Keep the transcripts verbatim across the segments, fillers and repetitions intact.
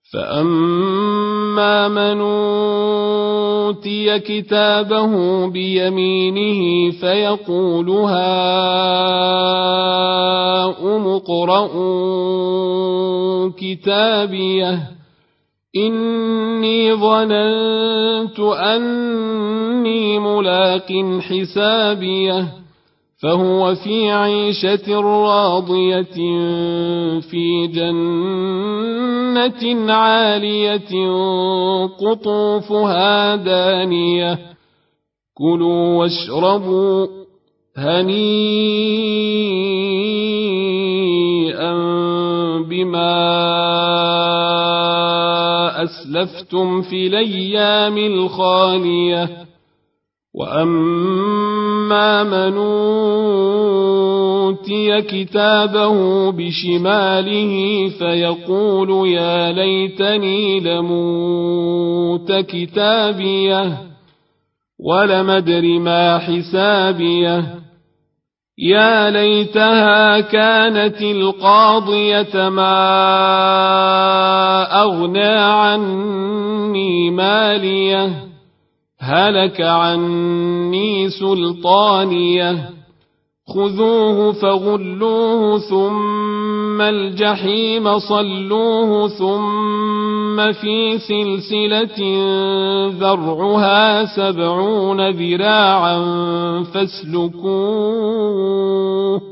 فأما من أوتي كتابه بيمينه فيقول هاؤم اقرءوا كتابيه إني ظننت أني ملاق حسابيه فهو في عيشة راضية في جنة عالية قطوفها دانية كلوا واشربوا هنيئا بما أسلفتم في الأيام الخالية وأما من أوتي كتابه بشماله فيقول يا ليتني لموت كتابيه ولم أدر ما حسابيه يا ليتها كانت القاضية ما أغنى عني ماليه هلك عني سلطانيه خذوه فغلوه ثم الجحيم صلوه ثم في سلسلة ذرعها سبعون ذراعا فاسلكوه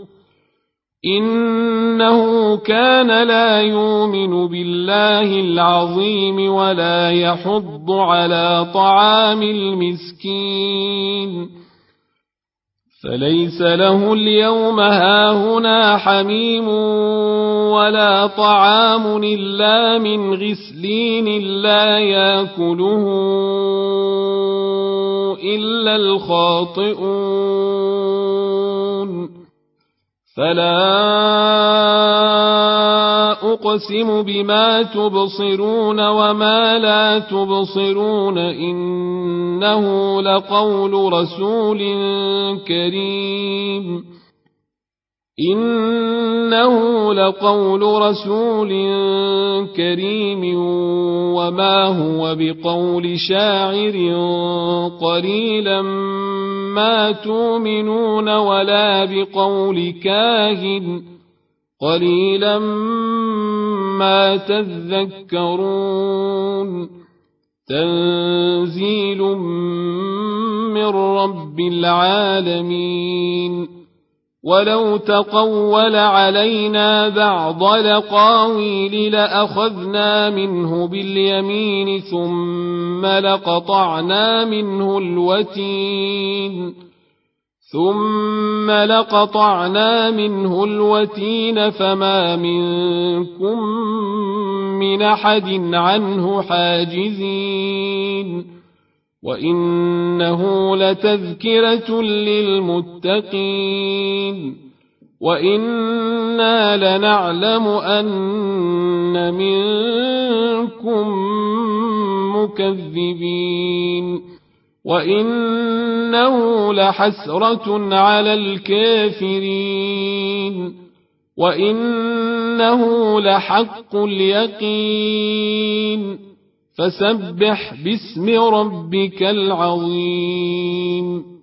إنه كان لا يؤمن بالله العظيم ولا يحض على طعام المسكين فليس له اليوم هاهنا حميم ولا طعام إلا من غسلين لا يأكله إلا الخاطئون فلا أقسم بما تبصرون وما لا تبصرون إنه لقول رسول كريم إنه لقول رسول كريم وما هو بقول شاعر قليلا ما تؤمنون ولا بقول كاهن قليلا ما تذكرون تنزيل من رب العالمين ولو تقول علينا بعض الأقاويل لأخذنا منه باليمين ثم لقطعنا منه الوتين ثم لقطعنا منه الوتين فما منكم من أحد عنه حاجزين وإنه لتذكرة للمتقين وإنا لنعلم أن منكم مكذبين وإنه لحسرة على الكافرين وإنه لحق اليقين فسبح باسم ربك العظيم